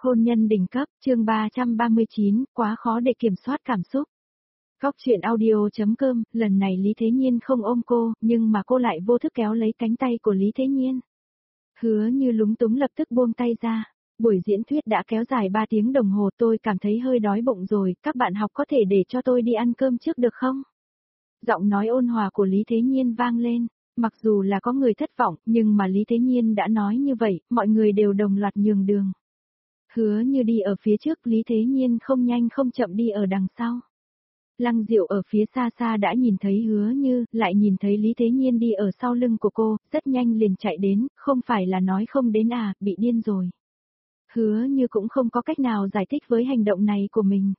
Hôn nhân đỉnh cấp, chương 339, quá khó để kiểm soát cảm xúc. Góc chuyện audio.com, lần này Lý Thế Nhiên không ôm cô, nhưng mà cô lại vô thức kéo lấy cánh tay của Lý Thế Nhiên. Hứa Như lúng túng lập tức buông tay ra. Buổi diễn thuyết đã kéo dài 3 tiếng đồng hồ, tôi cảm thấy hơi đói bụng rồi, các bạn học có thể để cho tôi đi ăn cơm trước được không? Giọng nói ôn hòa của Lý Thế Nhiên vang lên. Mặc dù là có người thất vọng, nhưng mà Lý Thế Nhiên đã nói như vậy, mọi người đều đồng loạt nhường đường. Hứa Như đi ở phía trước, Lý Thế Nhiên không nhanh không chậm đi ở đằng sau. Lăng Diệu ở phía xa xa đã nhìn thấy Hứa Như, lại nhìn thấy Lý Thế Nhiên đi ở sau lưng của cô, rất nhanh liền chạy đến, không phải là nói không đến à, bị điên rồi. Hứa Như cũng không có cách nào giải thích với hành động này của mình.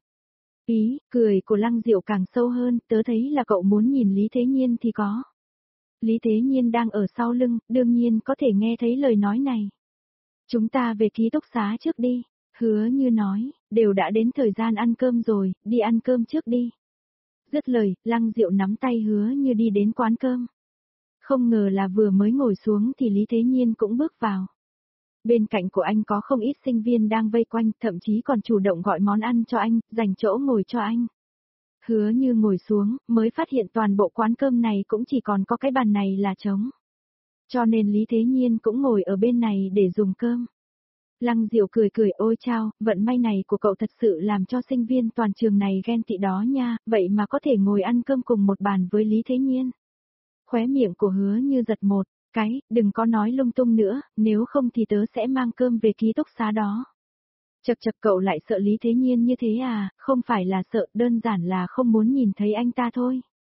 Cười của Lăng Diệu càng sâu hơn, tớ thấy là cậu muốn nhìn Lý Thế Nhiên thì có. Lý Thế Nhiên đang ở sau lưng, đương nhiên có thể nghe thấy lời nói này. Chúng ta về ký túc xá trước đi, Hứa Như nói, đều đã đến thời gian ăn cơm rồi, đi ăn cơm trước đi. Dứt lời, Lăng Diệu nắm tay Hứa Như đi đến quán cơm. Không ngờ là vừa mới ngồi xuống thì Lý Thế Nhiên cũng bước vào. Bên cạnh của anh có không ít sinh viên đang vây quanh, thậm chí còn chủ động gọi món ăn cho anh, dành chỗ ngồi cho anh. Hứa Như ngồi xuống, mới phát hiện toàn bộ quán cơm này cũng chỉ còn có cái bàn này là trống. Cho nên Lý Thế Nhiên cũng ngồi ở bên này để dùng cơm. Lăng Diệu cười cười, ôi chao, vận may này của cậu thật sự làm cho sinh viên toàn trường này ghen tị đó nha, vậy mà có thể ngồi ăn cơm cùng một bàn với Lý Thế Nhiên. Khóe miệng của Hứa Như giật một cái, đừng có nói lung tung nữa, nếu không thì tớ sẽ mang cơm về ký túc xá đó. Chật chật, cậu lại sợ Lý Thế Nhiên như thế à, không phải là sợ, đơn giản là không muốn nhìn thấy anh ta thôi.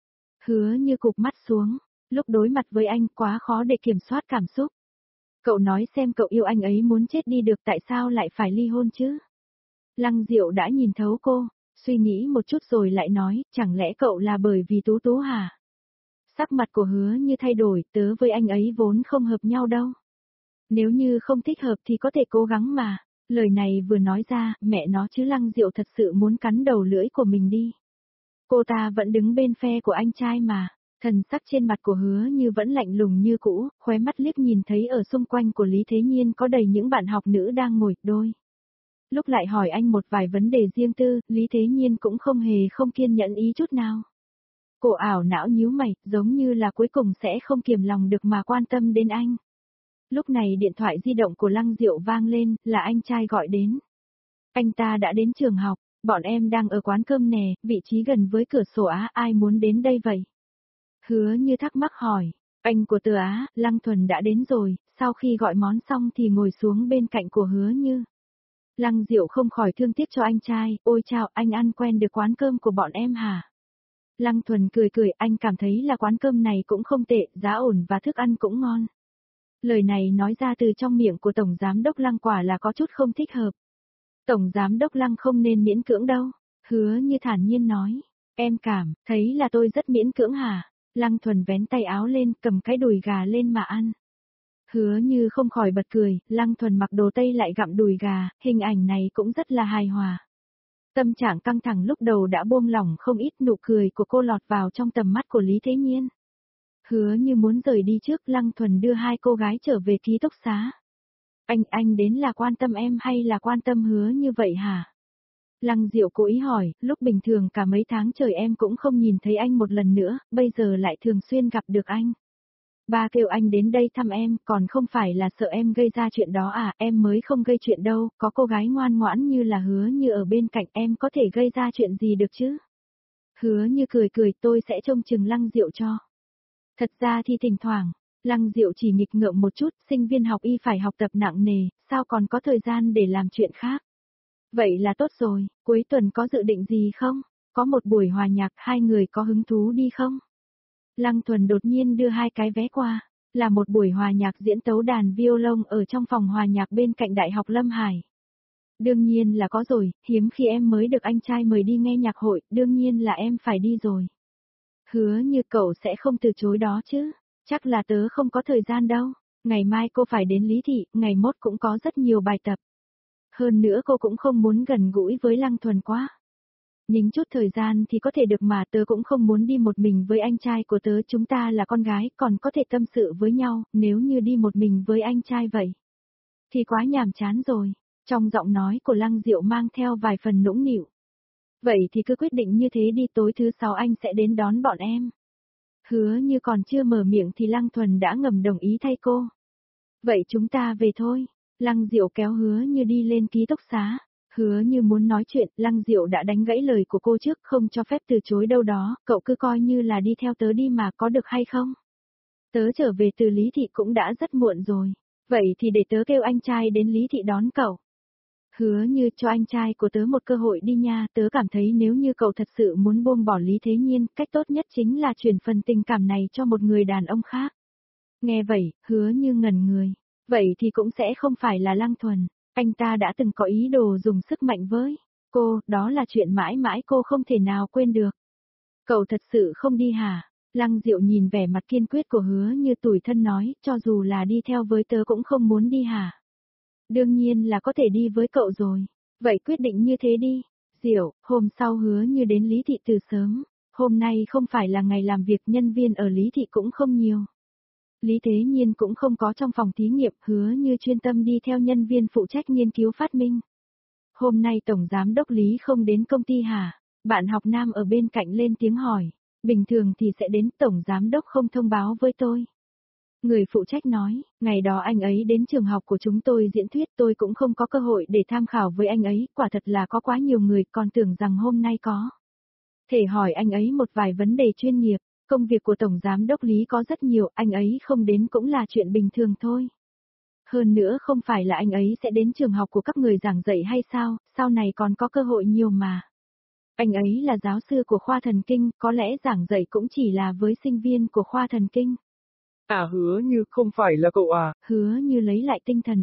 Hứa Như cụp mắt xuống, lúc đối mặt với anh quá khó để kiểm soát cảm xúc. Cậu nói xem, cậu yêu anh ấy muốn chết đi được, tại sao lại phải ly hôn chứ? Lăng Diệu đã nhìn thấu cô, suy nghĩ một chút rồi lại nói, chẳng lẽ cậu là bởi vì Tú Tú hả? Sắc mặt của Hứa Như thay đổi, tớ với anh ấy vốn không hợp nhau đâu. Nếu như không thích hợp thì có thể cố gắng mà. Lời này vừa nói ra, mẹ nó chứ, Lăng Diệu thật sự muốn cắn đầu lưỡi của mình đi. Cô ta vẫn đứng bên phe của anh trai mà. Thần sắc trên mặt của Hứa Như vẫn lạnh lùng như cũ, khóe mắt liếc nhìn thấy ở xung quanh của Lý Thế Nhiên có đầy những bạn học nữ đang ngồi đôi. Lúc lại hỏi anh một vài vấn đề riêng tư, Lý Thế Nhiên cũng không hề không kiên nhẫn ý chút nào. Cô ảo não nhíu mày, giống như là cuối cùng sẽ không kiềm lòng được mà quan tâm đến anh. Lúc này điện thoại di động của Lăng Diệu vang lên, là anh trai gọi đến. Anh ta đã đến trường học, bọn em đang ở quán cơm nè, vị trí gần với cửa sổ á, ai muốn đến đây vậy? Hứa Như thắc mắc hỏi, anh của Từ Á, Lăng Thuần đã đến rồi, sau khi gọi món xong thì ngồi xuống bên cạnh của Hứa Như. Lăng Diệu không khỏi thương tiếc cho anh trai, ôi chao, anh ăn quen được quán cơm của bọn em hả? Lăng Thuần cười cười, anh cảm thấy là quán cơm này cũng không tệ, giá ổn và thức ăn cũng ngon. Lời này nói ra từ trong miệng của Tổng Giám đốc Lăng quả là có chút không thích hợp. Tổng Giám đốc Lăng không nên miễn cưỡng đâu, Hứa Như thản nhiên nói. Em cảm thấy là tôi rất miễn cưỡng hả? Lăng Thuần vén tay áo lên, cầm cái đùi gà lên mà ăn. Hứa Như không khỏi bật cười, Lăng Thuần mặc đồ Tây lại gặm đùi gà, hình ảnh này cũng rất là hài hòa. Tâm trạng căng thẳng lúc đầu đã buông lỏng không ít, nụ cười của cô lọt vào trong tầm mắt của Lý Thế Nhiên. Hứa Như muốn rời đi trước, Lăng Thuần đưa hai cô gái trở về ký túc xá. Anh đến là quan tâm em hay là quan tâm Hứa Như vậy hả? Lăng Diệu cố ý hỏi, lúc bình thường cả mấy tháng trời em cũng không nhìn thấy anh một lần nữa, bây giờ lại thường xuyên gặp được anh. Ba kêu anh đến đây thăm em, còn không phải là sợ em gây ra chuyện đó à, em mới không gây chuyện đâu, có cô gái ngoan ngoãn như là Hứa Như ở bên cạnh em có thể gây ra chuyện gì được chứ? Hứa Như cười cười, tôi sẽ trông chừng Lăng Diệu cho. Thật ra thì thỉnh thoảng, Lăng Diệu chỉ nghịch ngợm một chút, sinh viên học y phải học tập nặng nề, sao còn có thời gian để làm chuyện khác. Vậy là tốt rồi, cuối tuần có dự định gì không? Có một buổi hòa nhạc, hai người có hứng thú đi không? Lăng Thuần đột nhiên đưa hai cái vé qua, là một buổi hòa nhạc diễn tấu đàn violon ở trong phòng hòa nhạc bên cạnh Đại học Lâm Hải. Đương nhiên là có rồi, hiếm khi em mới được anh trai mời đi nghe nhạc hội, đương nhiên là em phải đi rồi. Hứa Như cậu sẽ không từ chối đó chứ, chắc là tớ không có thời gian đâu, ngày mai cô phải đến Lý Thị, ngày mốt cũng có rất nhiều bài tập. Hơn nữa cô cũng không muốn gần gũi với Lăng Thuần quá. Nhính chút thời gian thì có thể được mà, tớ cũng không muốn đi một mình với anh trai của tớ, chúng ta là con gái còn có thể tâm sự với nhau, nếu như đi một mình với anh trai vậy thì quá nhàm chán rồi. Trong giọng nói của Lăng Diệu mang theo vài phần nũng nịu. Vậy thì cứ quyết định như thế đi, tối thứ 6 anh sẽ đến đón bọn em. Hứa Như còn chưa mở miệng thì Lăng Thuần đã ngầm đồng ý thay cô. Vậy chúng ta về thôi. Lăng Diệu kéo Hứa Như đi lên ký túc xá. Hứa Như muốn nói chuyện, Lăng Diệu đã đánh gãy lời của cô trước, không cho phép từ chối đâu đó, cậu cứ coi như là đi theo tớ đi mà, có được hay không? Tớ trở về từ Lý Thị cũng đã rất muộn rồi. Vậy thì để tớ kêu anh trai đến Lý Thị đón cậu. Hứa Như, cho anh trai của tớ một cơ hội đi nha, tớ cảm thấy nếu như cậu thật sự muốn buông bỏ Lý Thế Nhiên, cách tốt nhất chính là chuyển phần tình cảm này cho một người đàn ông khác. Nghe vậy, Hứa Như ngẩn người. Vậy thì cũng sẽ không phải là Lăng Thuần. Anh ta đã từng có ý đồ dùng sức mạnh với cô, đó là chuyện mãi mãi cô không thể nào quên được. Cậu thật sự không đi hả? Lăng Diệu nhìn vẻ mặt kiên quyết của Hứa Như tủi thân nói, cho dù là đi theo với tớ cũng không muốn đi hả? Đương nhiên là có thể đi với cậu rồi. Vậy quyết định như thế đi. Diệu, hôm sau Hứa Như đến Lý Thị từ sớm. Hôm nay không phải là ngày làm việc, nhân viên ở Lý Thị cũng không nhiều. Lý Thế Nhiên cũng không có trong phòng thí nghiệm, Hứa Như chuyên tâm đi theo nhân viên phụ trách nghiên cứu phát minh. Hôm nay Tổng Giám đốc Lý không đến công ty hả? Bạn học nam ở bên cạnh lên tiếng hỏi. Bình thường thì sẽ đến, Tổng Giám đốc không thông báo với tôi. Người phụ trách nói, ngày đó anh ấy đến trường học của chúng tôi diễn thuyết, tôi cũng không có cơ hội để tham khảo với anh ấy, quả thật là có quá nhiều người, còn tưởng rằng hôm nay có thể hỏi anh ấy một vài vấn đề chuyên nghiệp. Công việc của Tổng Giám đốc Lý có rất nhiều, anh ấy không đến cũng là chuyện bình thường thôi. Hơn nữa không phải là anh ấy sẽ đến trường học của các người giảng dạy hay sao, sau này còn có cơ hội nhiều mà. Anh ấy là giáo sư của khoa thần kinh, có lẽ giảng dạy cũng chỉ là với sinh viên của khoa thần kinh. À, Hứa Như, không phải là cậu à? Hứa Như lấy lại tinh thần,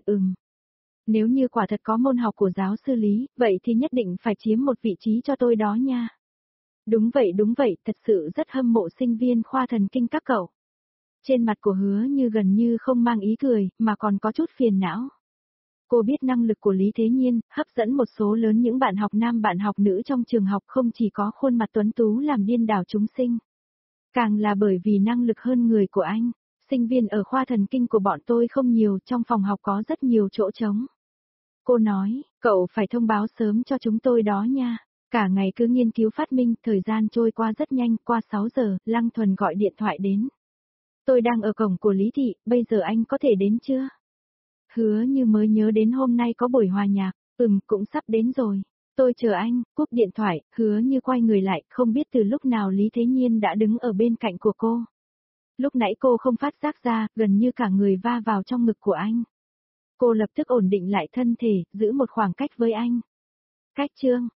Nếu như quả thật có môn học của giáo sư Lý, vậy thì nhất định phải chiếm một vị trí cho tôi đó nha. Đúng vậy, thật sự rất hâm mộ sinh viên khoa thần kinh các cậu. Trên mặt của Hứa Như gần như không mang ý cười, mà còn có chút phiền não. Cô biết năng lực của Lý Thế Nhiên, hấp dẫn một số lớn những bạn học nam bạn học nữ trong trường học, không chỉ có khuôn mặt tuấn tú làm điên đảo chúng sinh. Càng là bởi vì năng lực hơn người của anh. Sinh viên ở khoa thần kinh của bọn tôi không nhiều, trong phòng học có rất nhiều chỗ trống. Cô nói, cậu phải thông báo sớm cho chúng tôi đó nha. Cả ngày cứ nghiên cứu phát minh, thời gian trôi qua rất nhanh, qua 6 giờ, Lăng Thuần gọi điện thoại đến. Tôi đang ở cổng của Lý Thị, bây giờ anh có thể đến chưa? Hứa Như mới nhớ đến hôm nay có buổi hòa nhạc, cũng sắp đến rồi. Tôi chờ anh, cúp điện thoại, Hứa Như quay người lại, không biết từ lúc nào Lý Thế Nhiên đã đứng ở bên cạnh của cô. Lúc nãy cô không phát giác ra, gần như cả người va vào trong ngực của anh. Cô lập tức ổn định lại thân thể, giữ một khoảng cách với anh. Cách chương